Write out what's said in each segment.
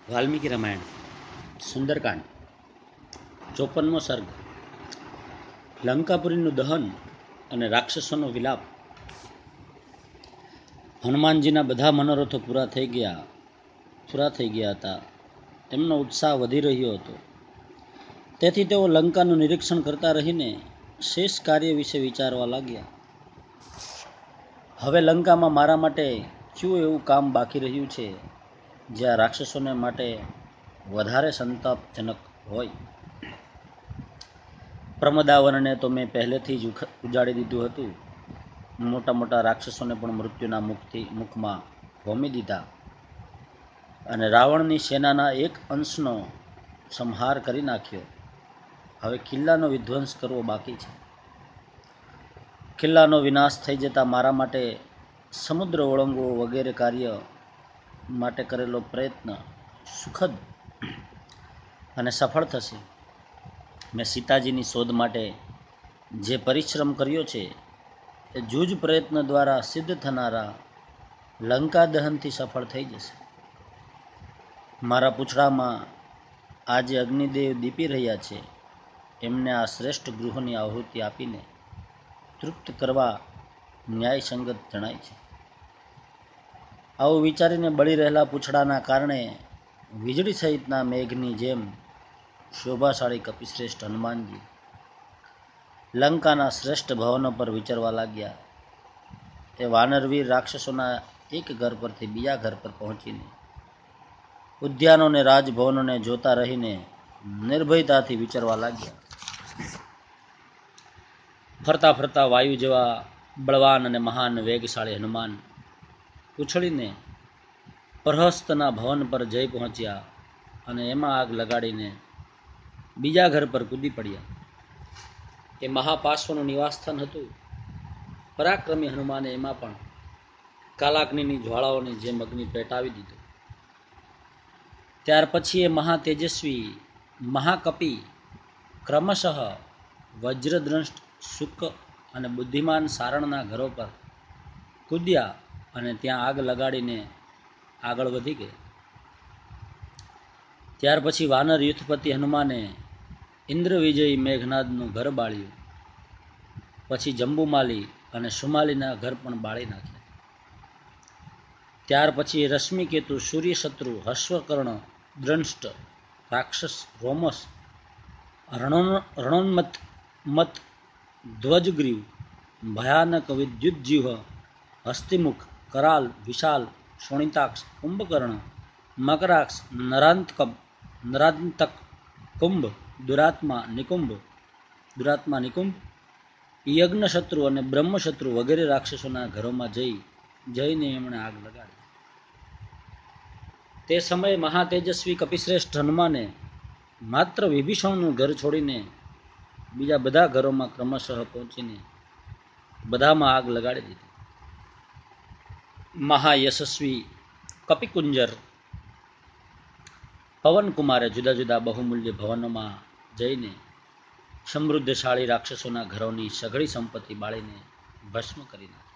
વાલ્મીકી રામાયણ સુંદરકાંડ 54મો સર્ગ લંકાપુરીનું દહન અને રાક્ષસોનો વિલાપ. હનુમાનજીના બધા મનોરથો પૂરા થઈ ગયા હતા. તેમનો ઉત્સાહ વધી રહ્યો હતો. તેથી તેઓ લંકાનું નિરીક્ષણ કરતા રહીને શેષ કાર્ય વિશે વિચારવા લાગ્યા. હવે લંકામાં મારા માટે કયું એવું કામ બાકી રહ્યું છે જ્યાં રાક્ષસોને માટે વધારે સંતાપજનક હોય. પ્રમદાવનને તો મેં પહેલેથી જ ઉજાડી દીધું હતું. મોટા મોટા રાક્ષસોને પણ મૃત્યુના મુખમાં હોમી દીધા અને રાવણની સેનાના એક અંશનો સંહાર કરી નાખ્યો. હવે કિલ્લાનો વિધ્વંસ કરવો બાકી છે. કિલ્લાનો વિનાશ થઈ જતાં મારા માટે સમુદ્ર ઓળંગવો વગેરે કાર્ય માટે કરેલો પ્રયત્ન સુખદ અને સફળ થશે. મેં સીતાજીની શોધ માટે જે પરિશ્રમ કર્યો છે એ જૂજ પ્રયત્ન દ્વારા સિદ્ધ થનારા લંકા દહનથી સફળ થઈ જશે. મારા પૂંછડામાં આજે અગ્નિદેવ દીપી રહ્યા છે. એમને આ શ્રેષ્ઠ ગૃહોની આહુતિ આપીને તૃપ્ત કરવા ન્યાયસંગત જણાય છે. આવું વિચારીને બળી રહેલા પૂંછડાના કારણે વીજળી સહિતના મેઘની જેમ શોભાશાળી કપિશ્રેષ્ઠ હનુમાનજી લંકાના શ્રેષ્ઠ ભવનો પર વિચરવા લાગ્યા. તે વાનરવીર રાક્ષસોના એક ઘર પરથી બીજા ઘર પર પહોંચીને ઉદ્યાનોને રાજભવનોને જોતા રહીને નિર્ભયતાથી વિચરવા લાગ્યા. ફરતા ફરતા વાયુ જેવા બળવાન અને મહાન વેગશાળી હનુમાન ઉછળીને પ્રહસ્તના ભવન પર જઈ પહોંચ્યા અને એમાં આગ લગાડીને બીજા ઘર પર કૂદી પડ્યા. એ મહાપાર્શ્વનું નિવાસસ્થાન હતું. પરાક્રમી હનુમાને એમાં પણ કાલાગ્નિની જ્વાળાઓની જેમ અગ્નિ પેટાવી દીધો. ત્યાર પછી એ મહાતેજસ્વી મહાકપી ક્રમશઃ વજ્રદ્રષ્ટ શુક અને બુદ્ધિમાન સારણના ઘરો પર કૂદ્યા અને ત્યાં આગ લગાડીને આગળ વધી ગયા. ત્યાર પછી વાનર યુથપતિ હનુમાને ઇન્દ્ર વિજયી મેઘનાદનું ઘર બાળ્યું. પછી જંબુમાલી અને સુમાલીના ઘર પણ બાળી નાખ્યા. ત્યાર પછી રશ્મિકેતુ સૂર્યશત્રુ હર્ષવર્કર્ણ દ્રંષ્ટ રાક્ષસ રોમસ રણોન્મત મત ધ્વજગ્રીવ ભયાનક વિદ્યુતજીહ હસ્તિમુખ કરાલ વિશાલ શોણિતાક્ષ કુંભકર્ણ મકરાક્ષ નરાંતક કુંભ દુરાત્મા નિકુંભ યજ્ઞશત્રુ અને બ્રહ્મશત્રુ વગેરે રાક્ષસોના ઘરોમાં જઈને એમણે આગ લગાડી. તે સમયે મહાતેજસ્વી કપિશ્રેષ્ઠ હનુમાને માત્ર વિભીષણનું ઘર છોડીને બીજા બધા ઘરોમાં ક્રમશઃ પહોંચીને બધામાં આગ લગાડી દીધી. મહાયશસ્વી કપિકુંજર પવનકુમારે જુદા જુદા બહુમૂલ્ય ભવનોમાં જઈને સમૃદ્ધશાળી રાક્ષસોના ઘરોની સઘળી સંપત્તિ બાળીને ભસ્મ કરી નાખી.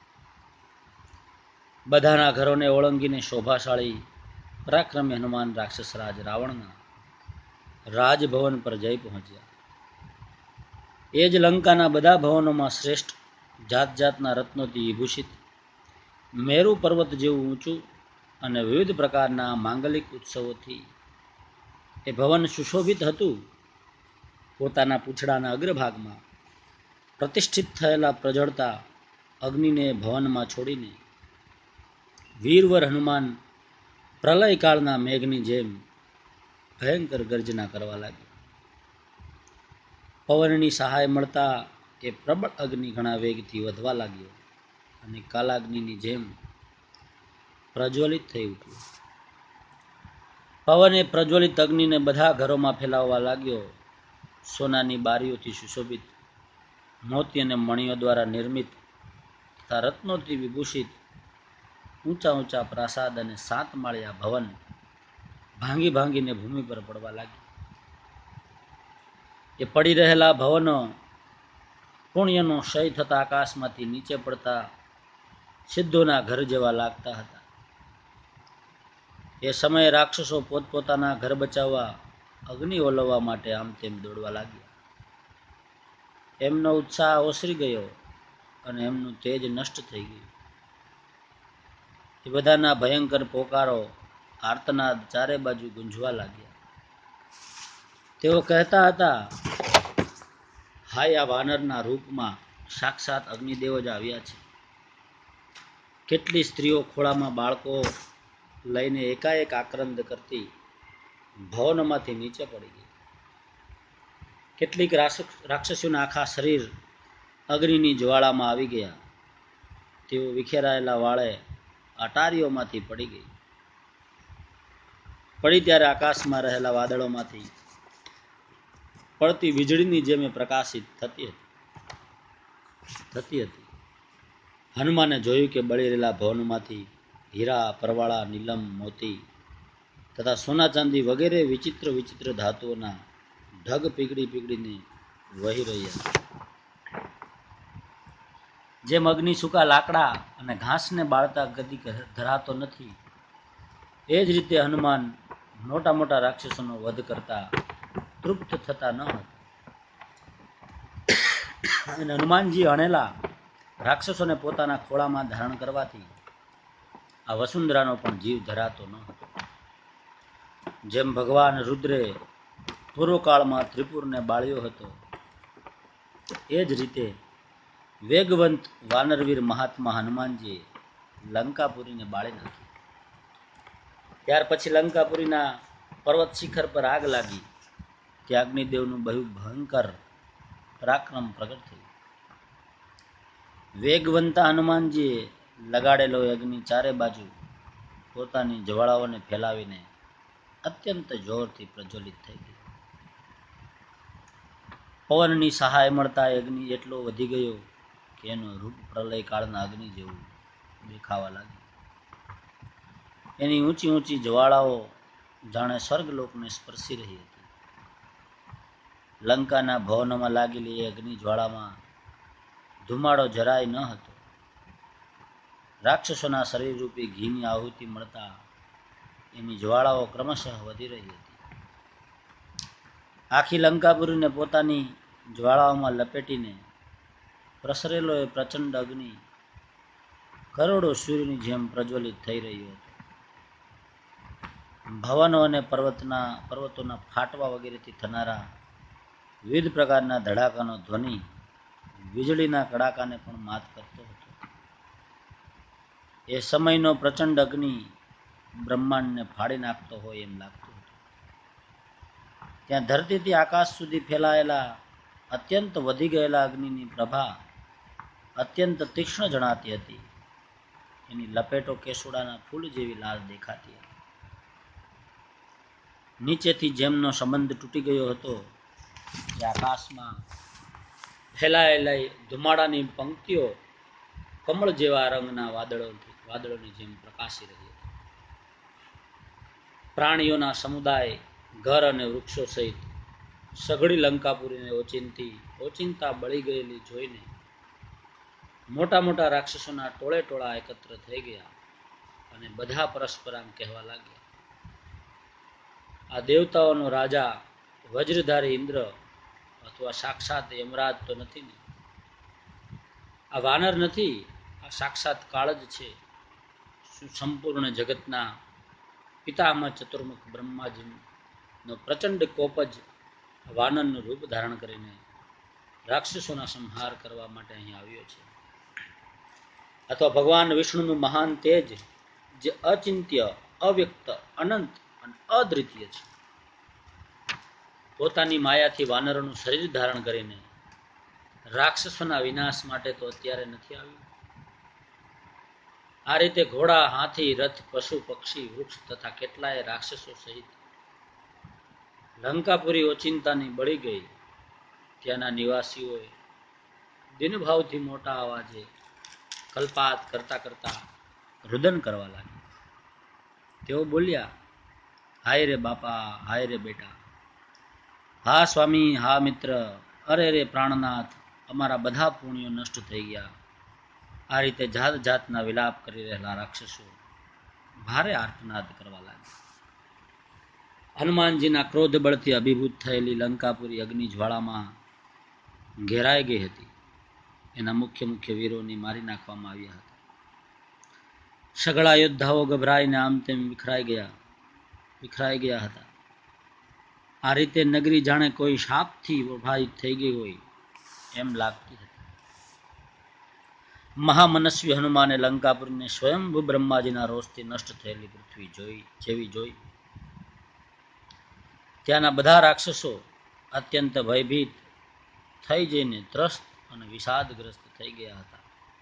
બધાના ઘરોને ઓળંગીને શોભાશાળી પરાક્રમી હનુમાન રાક્ષસરાજ રાવણના રાજભવન પર જઈ પહોંચ્યા. એ જ લંકાના બધા ભવનોમાં શ્રેષ્ઠ જાત જાતના રત્નોથી વિભૂષિત મેરુ પર્વત જેવું ઊંચું અને વિવિધ પ્રકારના માંગલિક ઉત્સવોથી એ ભવન સુશોભિત હતું. પોતાના પૂંછડાના અગ્રભાગમાં પ્રતિષ્ઠિત થયેલા પ્રજ્વળતા અગ્નિને ભવનમાં છોડીને વીરવર હનુમાન પ્રલયકાળના મેઘની જેમ ભયંકર ગર્જના કરવા લાગ્યા. પવનની સહાય મળતા એ પ્રબળ અગ્નિ ઘણા વેગથી વધવા લાગ્યો અને કાલાગ્નિની જેમ પ્રજ્વલિત થઈ ઉઠ્યો. પવને પ્રજ્વલિત અગ્નિને બધા ઘરોમાં ફેલાવવા લાગ્યો. સોનાની બારીઓથી સુશોભિત મોતી અને મણીઓ દ્વારા નિર્મિત તથા રત્નોથી વિભૂષિત ઊંચા ઊંચા પ્રાસાદ અને 7 માળિયા ભવન ભાંગી ભાંગીને ભૂમિ પર પડવા લાગ્યા. એ પડી રહેલા ભવનો પુણ્યનો ક્ષય થતા આકાશમાંથી નીચે પડતા સિદ્ધોના ઘર જેવા લાગતા હતા. એ સમયે રાક્ષસો પોતપોતાના ઘર બચાવવા અગ્નિ ઓલવવા માટે આમ તેમ દોડવા લાગ્યા. એમનો ઉત્સાહ ઓસરી ગયો અને એમનું તેજ નષ્ટ થઈ ગયું. એ બધાના ભયંકર પોકારો આર્તનાદ ચારે બાજુ ગુંજવા લાગ્યા. તેઓ કહેતા હતા, હાય, આ વાનરના રૂપમાં સાક્ષાત અગ્નિદેવ જ આવ્યા છે. કેટલી સ્ત્રીઓ ખોળામાં બાળકો લઈને એકાએક આક્રંદ કરતી ભવનમાંથી નીચે પડી ગઈ. કેટલીક રાક્ષસીઓના આખા શરીર અગ્નિની જ્વાળામાં આવી ગયા. તેઓ વિખેરાયેલા વાળે અટારીઓમાંથી પડી ગઈ. પડી ત્યારે આકાશમાં રહેલા વાદળોમાંથી પડતી વીજળીની જેમ પ્રકાશિત થતી હતી. હનુમાને જોયું કે બળી રહેલા ભવનમાંથી હીરા, પરવાળા, નીલમ, મોતી તથા સોના ચાંદી વગેરે વિચિત્ર વિચિત્ર ધાતુઓના ઢગ પીગળીને વહી રહ્યા. જેમ અગ્નિ સૂકા લાકડા અને ઘાસને બાળતા ગતિ ધરાતો નથી, એ જ રીતે હનુમાન મોટા મોટા રાક્ષસોનો વધ કરતા તૃપ્ત થતા ન હતા. અને હનુમાનજી હણેલા રાક્ષસોને પોતાના ખોળામાં ધારણ કરવાથી આ વસુંધરાનો પણ જીવ ધરાતો ન હતો. જેમ ભગવાન રુદ્રે પૂર્વકાળમાં ત્રિપુરને બાળ્યો હતો, એ જ રીતે વેગવંત વાનરવીર મહાત્મા હનુમાનજીએ લંકાપુરીને બાળી નાખી. ત્યાર પછી લંકાપુરીના પર્વત શિખર પર આગ લાગી. ત્યાં અગ્નિદેવનું બહુ ભયંકર પરાક્રમ પ્રગટ થયું. વેગવંતા હનુમાનજીએ લગાડેલો અગ્નિ ચારે બાજુ પોતાની જ્વાળાઓને ફેલાવીને અત્યંત જોરથી પ્રજ્વલિત થઈ ગયો. પવનની સહાય મળતા અગ્નિ એટલો વધી ગયો કે એનું રૂપ પ્રલયકાળના અગ્નિ જેવું દેખાવા લાગ્યું. એની ઊંચી ઊંચી જ્વાળાઓ જાણે સ્વર્ગલોકને સ્પર્શી રહી હતી. લંકાના ભવનમાં લાગેલી એ અગ્નિ જ્વાળામાં ધુમાડો જરાય ન હતો. રાક્ષસોના શરીરરૂપી ઘીની આહુતિ મળતા એની જ્વાળાઓ ક્રમશઃ વધી રહી હતી. આખી લંકાપુરીને પોતાની જ્વાળાઓમાં લપેટીને પ્રસરેલો એ પ્રચંડ અગ્નિ કરોડો સૂર્યની જેમ પ્રજ્વલિત થઈ રહ્યો હતો. ભવનો અને પર્વતોના ફાટવા વગેરેથી થનારા વિવિધ પ્રકારના ધડાકાનો ધ્વનિ વીજળીના કડાકાને પણ માત કરતો હતો. એ સમયનો પ્રચંડ અગ્નિ બ્રહ્માંડને ફાડી નાખતો હોય એમ લાગતું હતું. ત્યાં ધરતીથી આકાશ સુધી ફેલાયેલા અત્યંત વધી ગયેલા અગ્નિની પ્રભા અત્યંત તીક્ષ્ણ જણાતી હતી. એની લપેટો કેસુડાના ફૂલ જેવી લાલ દેખાતી હતી. નીચેથી જેમનો સંબંધ તૂટી ગયો હતો, એ આકાશમાં ફેલાયેલા ધુમાડાની પંક્તિઓ કમળ જેવા રંગના વાદળોની જેમ પ્રકાશી રહી હતી. પ્રાણીઓના સમુદાય, ઘર અને વૃક્ષો સહિત સઘળી લંકાપુરીને ઓચિંતા બળી ગયેલી જોઈને મોટા મોટા રાક્ષસોના ટોળે ટોળા એકત્ર થઈ ગયા અને બધા પરસ્પર આમ કહેવા લાગ્યા, આ દેવતાઓનો રાજા વજ્રધારી ઇન્દ્ર અથવા સાક્ષાત યમરાજ તો નથી ને? આ વાનર નથી, આ સાક્ષાત કાળ જ છે. સંપૂર્ણ જગતના પિતામહ ચતુર્મુખ બ્રહ્માજીનો પ્રચંડ કોપ જ વાનરનું રૂપ ધારણ કરીને રાક્ષસોના સંહાર કરવા માટે અહીં આવ્યો છે. અથવા ભગવાન વિષ્ણુનું મહાન તેજ, જે અચિંત્ય, અવ્યક્ત, અનંત અને અદ્વિતીય છે, પોતાની માયાથી વાનરોનું શરીર ધારણ કરીને રાક્ષસોના વિનાશ માટે તો અત્યારે નથી આવ્યું. આ રીતે ઘોડા, હાથી, રથ, પશુ, પક્ષી, વૃક્ષ તથા કેટલાય રાક્ષસો સહિત લંકાપુરી ઓચિંતાની બળી ગઈ. ત્યાંના નિવાસીઓએ દિનભાવથી મોટા અવાજે કલ્પાત કરતા કરતા રુદન કરવા લાગ્યા. તેઓ બોલ્યા, હાય રે બાપા, હાય રે બેટા, હા સ્વામી, હા મિત્ર, અરે રે પ્રાણનાથ, અમારા બધા પુણ્યો નષ્ટ થઈ ગયા. આ રીતે જાત જાતના વિલાપ કરી રહેલા રાક્ષસો ભારે આર્તનાદ કરવા લાગ્યા. હનુમાનજીના ક્રોધ બળથી અભિભૂત થયેલી લંકાપુરી અગ્નિ જ્વાળામાં ઘેરાઈ ગઈ હતી. એના મુખ્ય વીરોને મારી નાખવામાં આવ્યા હતા. સઘળા યોદ્ધાઓ ગભરાઈને આમ તેમ વિખરાઈ ગયા હતા. આ રીતે નગરી જાણે કોઈ શાપથી પ્રભાવિત થઈ ગઈ હોય એમ લાગતી હતી. મહામનસ્વી હનુમાને લંકાપુરીને સ્વયંભૂ બ્રહ્માજીના રોષથી નષ્ટ થયેલી પૃથ્વી જોઈ. ત્યાંના બધા રાક્ષસો અત્યંત ભયભીત થઈ જઈને ત્રસ્ત અને વિષાદગ્રસ્ત થઈ ગયા હતા.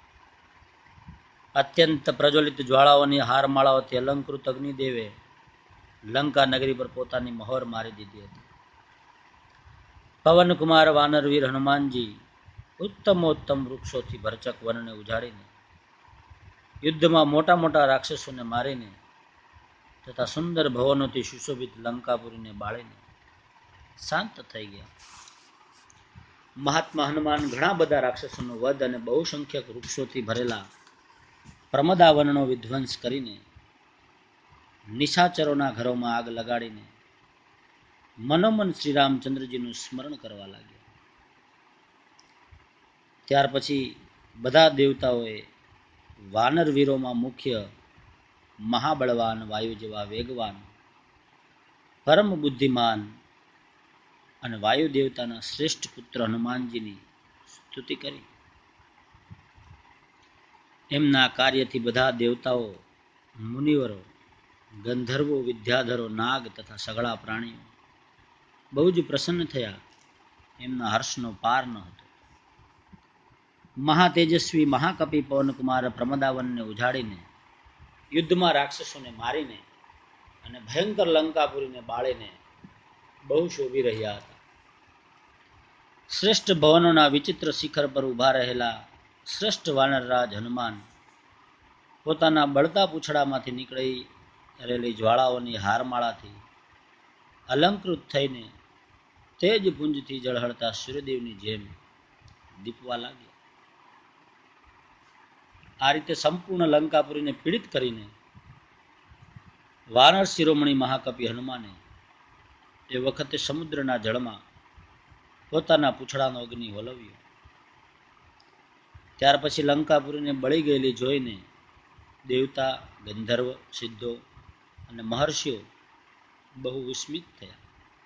અત્યંત પ્રજ્વલિત જ્વાળાઓની હારમાળાઓથી અલંકૃત અગ્નિદેવે લંકા નગરી પર પોતાની મહોર મારી દીધી હતી. પવનકુમાર વાનરવીર હનુમાનજી ઉત્તમોત્તમ વૃક્ષોથી ભરચક વનને ઉજાડીને યુદ્ધમાં મોટા રાક્ષસોને મારીને તથા સુંદર ભવનોથી સુશોભિત લંકાપુરીને બાળીને શાંત થઈ ગયા. મહાત્મા હનુમાન ઘણા બધા રાક્ષસોનો વધ અને બહુસંખ્યક વૃક્ષોથી ભરેલા પ્રમદાવનનો વિધ્વંસ કરીને નિશાચરોના ઘરોમાં આગ લગાડીને મનોમન શ્રી રામચંદ્રજીનું સ્મરણ કરવા લાગ્યા. ત્યાર પછી બધા દેવતાઓએ વાનર વીરોમાં મુખ્ય મહાબળવાન વાયુ જેવા વેગવાન, પરમ બુદ્ધિમાન અને વાયુ દેવતાના શ્રેષ્ઠ પુત્ર હનુમાનજીની સ્તુતિ કરી. એમના કાર્યથી બધા દેવતાઓ, મુનિવરો, ગંધર્વો, વિદ્યાધરો, નાગ તથા સઘળા પ્રાણીઓ બહુ જ પ્રસન્ન થયા. એમના હર્ષનો પાર ન હતો. મહાતેજસ્વી મહાકપિ પવનકુમાર પ્રમદાવનને ઉજાડીને યુદ્ધમાં રાક્ષસોને મારીને અને ભયંકર લંકાપુરીને બાળીને બહુ શોભી રહ્યા હતા. શ્રેષ્ઠ ભવનોના વિચિત્ર શિખર પર ઉભા રહેલા શ્રેષ્ઠ વાનરરાજ હનુમાન પોતાના બળતા પૂંછડામાંથી નીકળી રહેલી જ્વાળાઓની હારમાળાથી અલંકૃત થઈને તેજ પુંજથી ઝળહળતા સૂર્યદેવની જેમ દીપવા લાગ્યા. આ રીતે સંપૂર્ણ લંકાપુરીને પીડિત કરીને વાનર શિરોમણી મહાકપિ હનુમાને એ વખતે સમુદ્રના જળમાં પોતાના પૂંછડાનો અગ્નિ વલવ્યો. ત્યાર પછી લંકાપુરીને બળી ગયેલી જોઈને દેવતા, ગંધર્વ, સિદ્ધો અને મહર્ષિઓ બહુ વિસ્મિત થયા.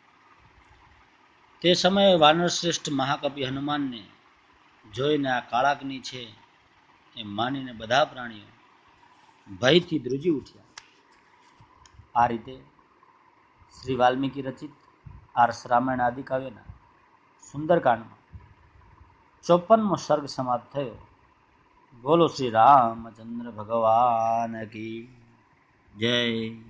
તે સમયે વાનર શ્રેષ્ઠ મહાકપિ હનુમાનને જોઈને આ કાળાગ્નિ છે એમ માનીને બધા પ્રાણીઓ ભયથી ધ્રુજી ઉઠ્યા. આ રીતે શ્રી વાલ્મીકી રચિત આર્ષ રામાયણ આદિ કાવ્યના સુંદરકાંડમાં 54મો સર્ગ સમાપ્ત થયો. બોલો શ્રી રામચંદ્ર ભગવાન કી જય.